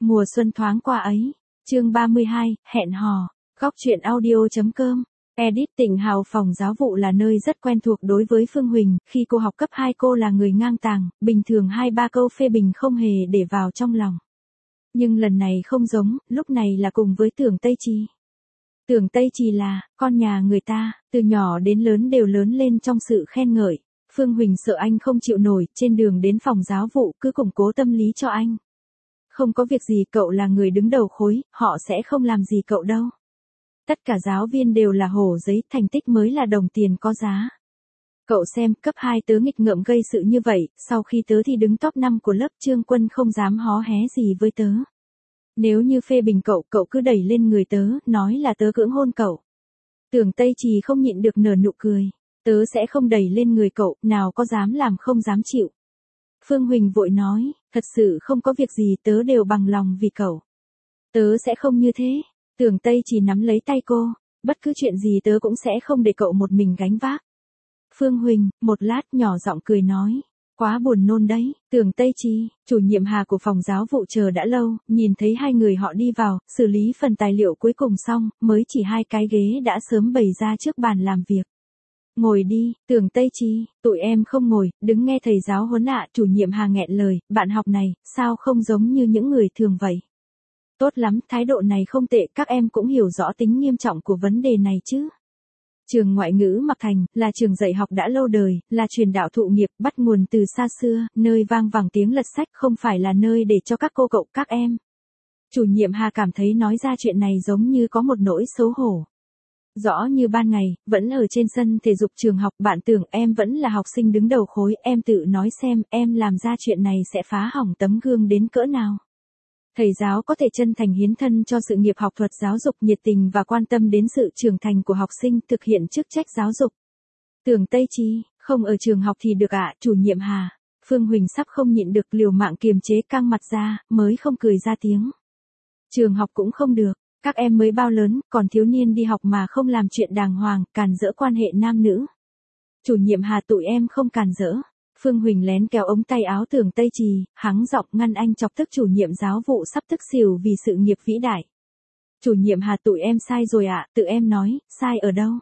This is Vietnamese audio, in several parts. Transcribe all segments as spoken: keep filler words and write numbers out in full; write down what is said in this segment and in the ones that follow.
Mùa xuân thoáng qua ấy. Chương ba mươi hai, hẹn hò. Góc truyện audio.com. Edit. Tịnh Hào phòng giáo vụ là nơi rất quen thuộc đối với Phương Huỳnh, khi cô học cấp hai cô là người ngang tàng, bình thường hai ba câu phê bình không hề để vào trong lòng. Nhưng lần này không giống, lúc này là cùng với Tưởng Tây Trì. Tưởng Tây Trì là con nhà người ta, từ nhỏ đến lớn đều lớn lên trong sự khen ngợi. Phương Huỳnh sợ anh không chịu nổi, trên đường đến phòng giáo vụ cứ củng cố tâm lý cho anh. Không có việc gì, cậu là người đứng đầu khối, họ sẽ không làm gì cậu đâu. Tất cả giáo viên đều là hổ giấy, thành tích mới là đồng tiền có giá. Cậu xem, cấp hai tớ nghịch ngợm gây sự như vậy, sau khi tớ thì đứng top năm của lớp, Trương Quân không dám hó hé gì với tớ. Nếu như phê bình cậu, cậu cứ đẩy lên người tớ, nói là tớ cưỡng hôn cậu. Tưởng Tây Trì không nhịn được nở nụ cười. Tớ sẽ không đẩy lên người cậu, nào có dám làm không dám chịu. Phương Huỳnh vội nói, thật sự không có việc gì, tớ đều bằng lòng vì cậu. Tớ sẽ không như thế. Tưởng Tây Trì nắm lấy tay cô, bất cứ chuyện gì tớ cũng sẽ không để cậu một mình gánh vác. Phương Huỳnh, một lát nhỏ giọng cười nói, quá buồn nôn đấy. Tưởng Tây Trì, chủ nhiệm Hà của phòng giáo vụ chờ đã lâu, nhìn thấy hai người họ đi vào, xử lý phần tài liệu cuối cùng xong, mới chỉ hai cái ghế đã sớm bày ra trước bàn làm việc. Ngồi đi, Tưởng Tây Trì, tụi em không ngồi, đứng nghe thầy giáo huấn ạ. Chủ nhiệm Hà nghẹn lời, bạn học này, sao không giống như những người thường vậy? Tốt lắm, thái độ này không tệ, các em cũng hiểu rõ tính nghiêm trọng của vấn đề này chứ. Trường ngoại ngữ Mạc Thành, là trường dạy học đã lâu đời, là truyền đạo thụ nghiệp, bắt nguồn từ xa xưa, nơi vang vẳng tiếng lật sách, không phải là nơi để cho các cô cậu, các em. Chủ nhiệm Hà cảm thấy nói ra chuyện này giống như có một nỗi xấu hổ. Rõ như ban ngày, vẫn ở trên sân thể dục trường học, bạn tưởng em vẫn là học sinh đứng đầu khối, em tự nói xem, em làm ra chuyện này sẽ phá hỏng tấm gương đến cỡ nào. Thầy giáo có thể chân thành hiến thân cho sự nghiệp học thuật giáo dục, nhiệt tình và quan tâm đến sự trưởng thành của học sinh, thực hiện chức trách giáo dục. Tưởng Tây Trì, không ở trường học thì được ạ. Chủ nhiệm Hà. Phương Huỳnh sắp không nhịn được, liều mạng kiềm chế căng mặt ra, mới không cười ra tiếng. Trường học cũng không được, các em mới bao lớn, còn thiếu niên đi học mà không làm chuyện đàng hoàng, càn rỡ quan hệ nam nữ. Chủ nhiệm Hà, tụi em không càn rỡ. Phương Huỳnh lén kéo ống tay áo Tưởng Tây Trì, hắng giọng ngăn anh chọc tức chủ nhiệm giáo vụ sắp tức xỉu vì sự nghiệp vĩ đại. Chủ nhiệm Hà, tụi em sai rồi ạ. Tự em nói, sai ở đâu?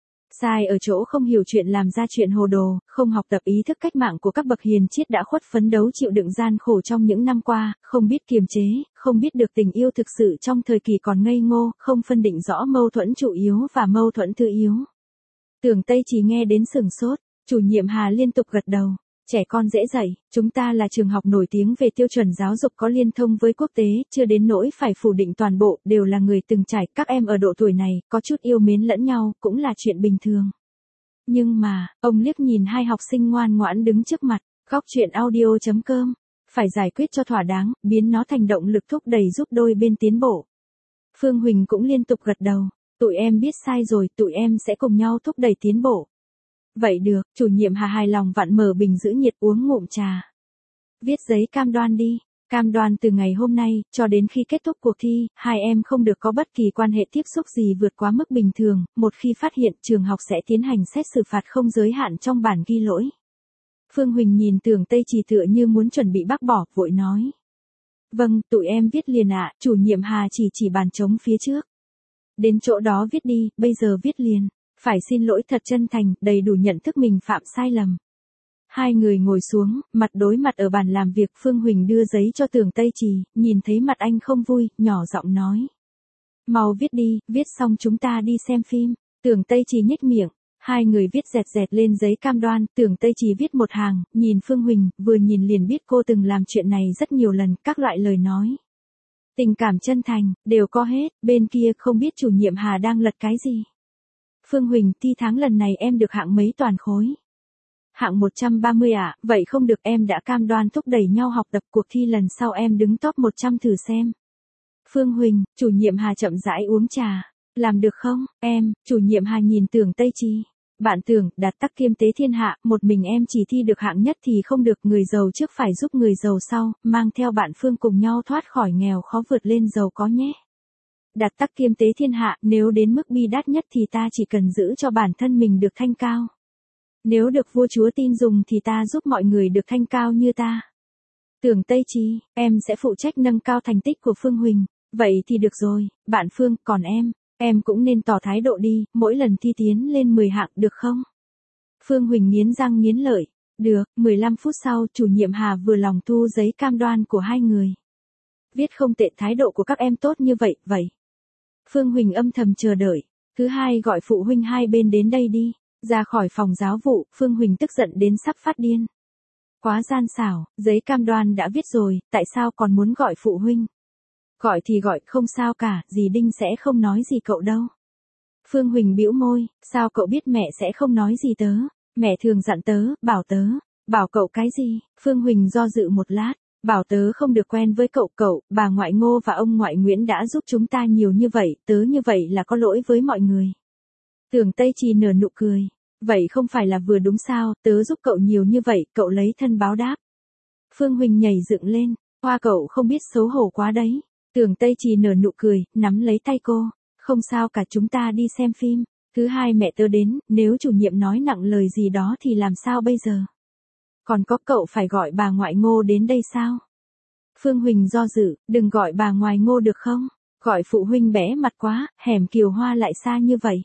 Sai ở chỗ không hiểu chuyện, làm ra chuyện hồ đồ, không học tập ý thức cách mạng của các bậc hiền triết đã khuất phấn đấu chịu đựng gian khổ trong những năm qua, không biết kiềm chế, không biết được tình yêu thực sự trong thời kỳ còn ngây ngô, không phân định rõ mâu thuẫn chủ yếu và mâu thuẫn thứ yếu. Tưởng Tây Trì nghe đến sửng sốt, chủ nhiệm Hà liên tục gật đầu. Trẻ con dễ dạy, chúng ta là trường học nổi tiếng về tiêu chuẩn giáo dục có liên thông với quốc tế, chưa đến nỗi phải phủ định toàn bộ, đều là người từng trải, các em ở độ tuổi này, có chút yêu mến lẫn nhau, cũng là chuyện bình thường. Nhưng mà, ông liếc nhìn hai học sinh ngoan ngoãn đứng trước mặt, góc truyện audio.com, phải giải quyết cho thỏa đáng, biến nó thành động lực thúc đẩy giúp đôi bên tiến bộ. Phương Huỳnh cũng liên tục gật đầu, tụi em biết sai rồi, tụi em sẽ cùng nhau thúc đẩy tiến bộ. Vậy được, chủ nhiệm Hà hài lòng vặn mở bình giữ nhiệt uống ngụm trà. Viết giấy cam đoan đi, cam đoan từ ngày hôm nay, cho đến khi kết thúc cuộc thi, hai em không được có bất kỳ quan hệ tiếp xúc gì vượt quá mức bình thường, một khi phát hiện, trường học sẽ tiến hành xét xử phạt không giới hạn trong bản ghi lỗi. Phương Huỳnh nhìn Tưởng Tây Trì tựa như muốn chuẩn bị bác bỏ, vội nói. Vâng, tụi em viết liền ạ. Chủ nhiệm Hà chỉ chỉ bàn trống phía trước. Đến chỗ đó viết đi, bây giờ viết liền. Phải xin lỗi thật chân thành, đầy đủ nhận thức mình phạm sai lầm. Hai người ngồi xuống, mặt đối mặt ở bàn làm việc. Phương Huỳnh đưa giấy cho Tưởng Tây Trì, nhìn thấy mặt anh không vui, nhỏ giọng nói. Mau viết đi, viết xong chúng ta đi xem phim. Tưởng Tây Trì nhếch miệng, hai người viết dẹt dẹt lên giấy cam đoan. Tưởng Tây Trì viết một hàng, nhìn Phương Huỳnh, vừa nhìn liền biết cô từng làm chuyện này rất nhiều lần, các loại lời nói. Tình cảm chân thành, đều có hết, bên kia không biết chủ nhiệm Hà đang lật cái gì. Phương Huỳnh, thi tháng lần này em được hạng mấy toàn khối? Hạng một trăm ba mươi ạ, à, vậy không được, em đã cam đoan thúc đẩy nhau học tập, cuộc thi lần sau em đứng top một trăm thử xem. Phương Huỳnh, chủ nhiệm Hà chậm rãi uống trà. Làm được không, em? Chủ nhiệm Hà nhìn Tưởng Tây Trì. Bạn Tưởng, đạt tắc kiêm tế thiên hạ, một mình em chỉ thi được hạng nhất thì không được, người giàu trước phải giúp người giàu sau, mang theo bạn Phương cùng nhau thoát khỏi nghèo khó vượt lên giàu có nhé. Đạt tắc kiêm tế thiên hạ, nếu đến mức bi đát nhất thì ta chỉ cần giữ cho bản thân mình được thanh cao. Nếu được vua chúa tin dùng thì ta giúp mọi người được thanh cao như ta. Tưởng Tây Trì, em sẽ phụ trách nâng cao thành tích của Phương Huỳnh. Vậy thì được rồi, bạn Phương, còn em, em cũng nên tỏ thái độ đi, mỗi lần thi tiến lên mười hạng được không? Phương Huỳnh nghiến răng nghiến lợi. Được, mười lăm phút sau, chủ nhiệm Hà vừa lòng thu giấy cam đoan của hai người. Viết không tệ, thái độ của các em tốt như vậy, vậy. Phương Huỳnh âm thầm chờ đợi. Thứ hai gọi phụ huynh hai bên đến đây đi. Ra khỏi phòng giáo vụ, Phương Huỳnh tức giận đến sắp phát điên. Quá gian xảo, giấy cam đoan đã viết rồi, tại sao còn muốn gọi phụ huynh? Gọi thì gọi, không sao cả, dì Đinh sẽ không nói gì cậu đâu. Phương Huỳnh bĩu môi, sao cậu biết mẹ sẽ không nói gì tớ? Mẹ thường dặn tớ, bảo tớ, bảo cậu cái gì? Phương Huỳnh do dự một lát, bảo tớ không được quen với cậu cậu, bà ngoại Ngô và ông ngoại Nguyễn đã giúp chúng ta nhiều như vậy, tớ như vậy là có lỗi với mọi người. Tưởng Tây Trì nở nụ cười, vậy không phải là vừa đúng sao, tớ giúp cậu nhiều như vậy, cậu lấy thân báo đáp. Phương Huỳnh nhảy dựng lên, hoa cậu không biết xấu hổ quá đấy. Tưởng Tây Trì nở nụ cười, nắm lấy tay cô, không sao cả, chúng ta đi xem phim. Thứ hai mẹ tớ đến, nếu chủ nhiệm nói nặng lời gì đó thì làm sao bây giờ? Còn có cậu phải gọi bà ngoại Ngô đến đây sao? Phương Huỳnh do dự, đừng gọi bà ngoại Ngô được không? Gọi phụ huynh bẽ mặt quá, hẻm Kiều Hoa lại xa như vậy.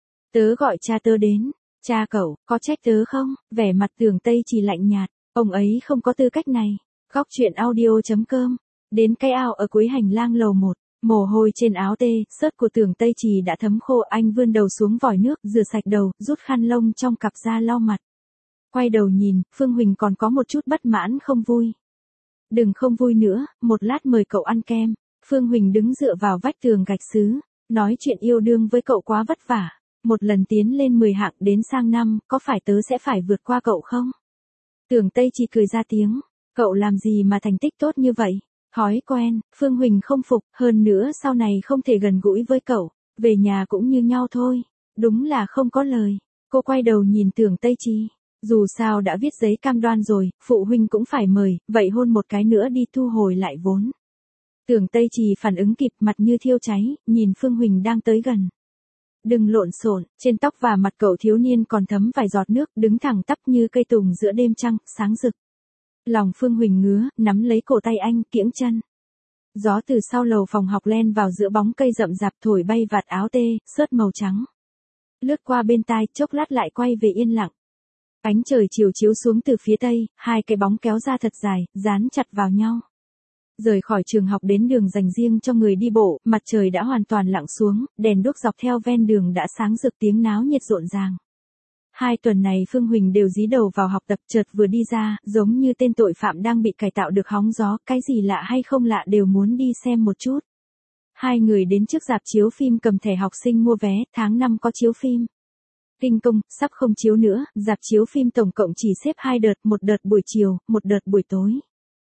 Tớ gọi cha tớ đến. Cha cậu, có trách tớ không? Vẻ mặt Tưởng Tây Trì lạnh nhạt, ông ấy không có tư cách này. Góc truyện audio.com. Đến cái ao ở cuối hành lang lầu một. Mồ hôi trên áo tê, sớt của Tưởng Tây Trì đã thấm khô, anh vươn đầu xuống vòi nước, rửa sạch đầu, rút khăn lông trong cặp ra lau mặt. Quay đầu nhìn, Phương Huỳnh còn có một chút bất mãn không vui. Đừng không vui nữa, một lát mời cậu ăn kem. Phương Huỳnh đứng dựa vào vách tường gạch sứ, nói chuyện yêu đương với cậu quá vất vả. Một lần tiến lên mười hạng đến sang năm, có phải tớ sẽ phải vượt qua cậu không? Tưởng Tây Trì cười ra tiếng, cậu làm gì mà thành tích tốt như vậy? Thói quen, Phương Huỳnh không phục, hơn nữa sau này không thể gần gũi với cậu, về nhà cũng như nhau thôi. Đúng là không có lời. Cô quay đầu nhìn Tưởng Tây Trì, dù sao đã viết giấy cam đoan rồi, phụ huynh cũng phải mời, vậy hôn một cái nữa đi thu hồi lại vốn. Tưởng Tây Trì phản ứng kịp, mặt như thiêu cháy, nhìn Phương Huỳnh đang tới gần. Đừng lộn xộn, trên tóc và mặt cậu thiếu niên còn thấm vài giọt nước, đứng thẳng tắp như cây tùng giữa đêm trăng, sáng rực. Lòng Phương Huỳnh ngứa, nắm lấy cổ tay anh, kiễng chân. Gió từ sau lầu phòng học len vào giữa bóng cây rậm rạp thổi bay vạt áo tê, sớt màu trắng. Lướt qua bên tai, chốc lát lại quay về yên lặng. Ánh trời chiều chiếu xuống từ phía tây, hai cái bóng kéo ra thật dài, dán chặt vào nhau. Rời khỏi trường học đến đường dành riêng cho người đi bộ, mặt trời đã hoàn toàn lặn xuống, đèn đuốc dọc theo ven đường đã sáng rực, tiếng náo nhiệt rộn ràng. Hai tuần này Phương Huỳnh đều dí đầu vào học tập, chợt vừa đi ra, giống như tên tội phạm đang bị cải tạo được hóng gió, cái gì lạ hay không lạ đều muốn đi xem một chút. Hai người đến trước rạp chiếu phim cầm thẻ học sinh mua vé, tháng năm có chiếu phim. Kinh công, sắp không chiếu nữa, rạp chiếu phim tổng cộng chỉ xếp hai đợt, một đợt buổi chiều, một đợt buổi tối.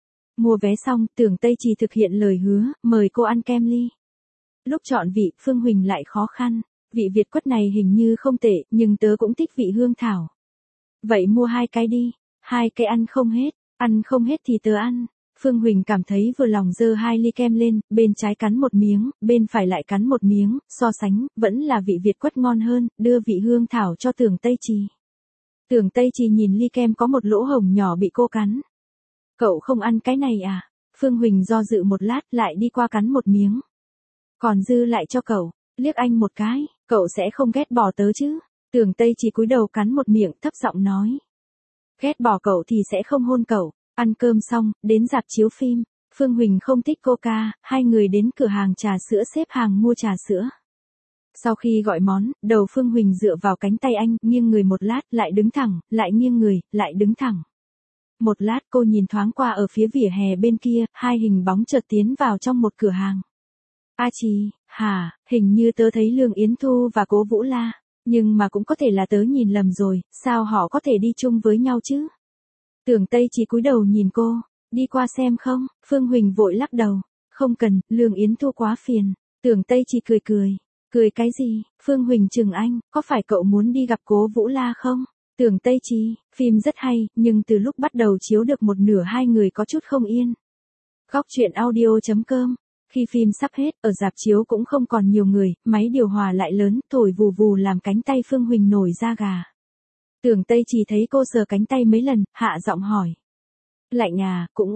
Mua vé xong, Tưởng Tây Trì thực hiện lời hứa, mời cô ăn kem ly. Lúc chọn vị, Phương Huỳnh lại khó khăn. Vị Việt quất này hình như không tệ, nhưng tớ cũng thích vị hương thảo. Vậy mua hai cái đi, hai cái ăn không hết, ăn không hết thì tớ ăn. Phương Huỳnh cảm thấy vừa lòng giơ hai ly kem lên, bên trái cắn một miếng, bên phải lại cắn một miếng, so sánh, vẫn là vị Việt quất ngon hơn, đưa vị hương thảo cho Tưởng Tây Trì. Tưởng Tây Trì nhìn ly kem có một lỗ hổng nhỏ bị cô cắn. Cậu không ăn cái này à? Phương Huỳnh do dự một lát lại đi qua cắn một miếng. Còn dư lại cho cậu, liếc anh một cái, cậu sẽ không ghét bỏ tớ chứ? Tưởng Tây Trì cúi đầu cắn một miệng, thấp giọng nói. Ghét bỏ cậu thì sẽ không hôn cậu. Ăn cơm xong, đến rạp chiếu phim. Phương Huỳnh không thích coca, hai người đến cửa hàng trà sữa xếp hàng mua trà sữa. Sau khi gọi món, đầu Phương Huỳnh dựa vào cánh tay anh, nghiêng người một lát, lại đứng thẳng, lại nghiêng người, lại đứng thẳng. Một lát cô nhìn thoáng qua ở phía vỉa hè bên kia, hai hình bóng chợt tiến vào trong một cửa hàng. A Trì, hả, hình như tớ thấy Lương Yến Thu và Cố Vũ La, nhưng mà cũng có thể là tớ nhìn lầm rồi, sao họ có thể đi chung với nhau chứ? Tưởng Tây Trì cúi đầu nhìn cô, đi qua xem không? Phương Huỳnh vội lắc đầu, không cần, Lương Yến Thu quá phiền. Tưởng Tây Trì cười cười, cười cái gì? Phương Huỳnh chừng anh, có phải cậu muốn đi gặp Cố Vũ La không? Tưởng Tây Trì, phim rất hay, nhưng từ lúc bắt đầu chiếu được một nửa hai người có chút không yên. Góc truyện audio.com. Khi phim sắp hết, ở rạp chiếu cũng không còn nhiều người, máy điều hòa lại lớn, thổi vù vù làm cánh tay Phương Huỳnh nổi da gà. Tưởng Tây Trì thấy cô sờ cánh tay mấy lần, hạ giọng hỏi. Lạnh à, cũng ổn.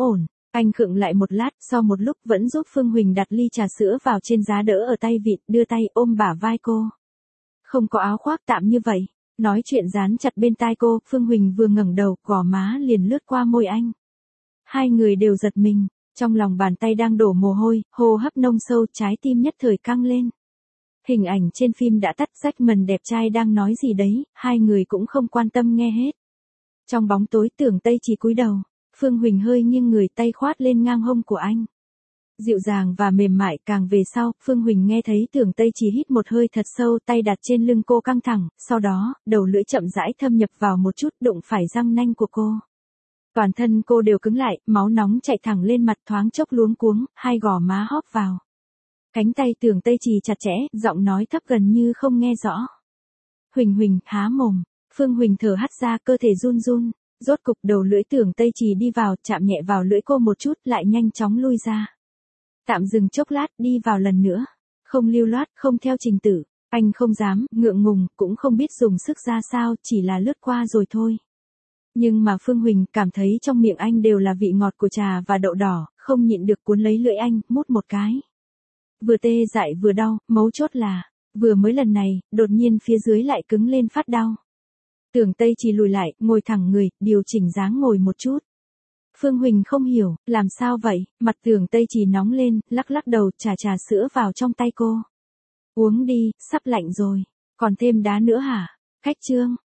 Anh khựng lại một lát, sau một lúc vẫn giúp Phương Huỳnh đặt ly trà sữa vào trên giá đỡ ở tay vịn, đưa tay ôm bả vai cô. Không có áo khoác tạm như vậy. Nói chuyện dán chặt bên tai cô, Phương Huỳnh vừa ngẩng đầu, gò má liền lướt qua môi anh. Hai người đều giật mình, trong lòng bàn tay đang đổ mồ hôi, hô hấp nông sâu, trái tim nhất thời căng lên. Hình ảnh trên phim đã tắt, Jackman đẹp trai đang nói gì đấy, hai người cũng không quan tâm nghe hết. Trong bóng tối Tưởng Tây chỉ cúi đầu, Phương Huỳnh hơi nghiêng người, tay khoát lên ngang hông của anh. Dịu dàng và mềm mại, càng về sau, Phương Huỳnh nghe thấy Tưởng Tây chỉ hít một hơi thật sâu, tay đặt trên lưng cô căng thẳng, sau đó, đầu lưỡi chậm rãi thâm nhập vào một chút, đụng phải răng nanh của cô. Toàn thân cô đều cứng lại, máu nóng chạy thẳng lên mặt, thoáng chốc luống cuống, hai gò má hóp vào. Cánh tay Tưởng Tây Trì chặt chẽ, giọng nói thấp gần như không nghe rõ. Huỳnh Huỳnh, há mồm. Phương Huỳnh thở hắt ra, cơ thể run run. Rốt cục đầu lưỡi Tưởng Tây Trì đi vào, chạm nhẹ vào lưỡi cô một chút, lại nhanh chóng lui ra. Tạm dừng chốc lát, đi vào lần nữa. Không lưu loát, không theo trình tự. Anh không dám, ngượng ngùng, cũng không biết dùng sức ra sao, chỉ là lướt qua rồi thôi. Nhưng mà Phương Huỳnh cảm thấy trong miệng anh đều là vị ngọt của trà và đậu đỏ, không nhịn được cuốn lấy lưỡi anh, mút một cái. Vừa tê dại vừa đau, mấu chốt là, vừa mới lần này, đột nhiên phía dưới lại cứng lên phát đau. Tưởng Tây Chỉ lùi lại, ngồi thẳng người, điều chỉnh dáng ngồi một chút. Phương Huỳnh không hiểu, làm sao vậy, mặt Tưởng Tây Chỉ nóng lên, lắc lắc đầu, trà trà sữa vào trong tay cô. Uống đi, sắp lạnh rồi, còn thêm đá nữa hả? Khách trương,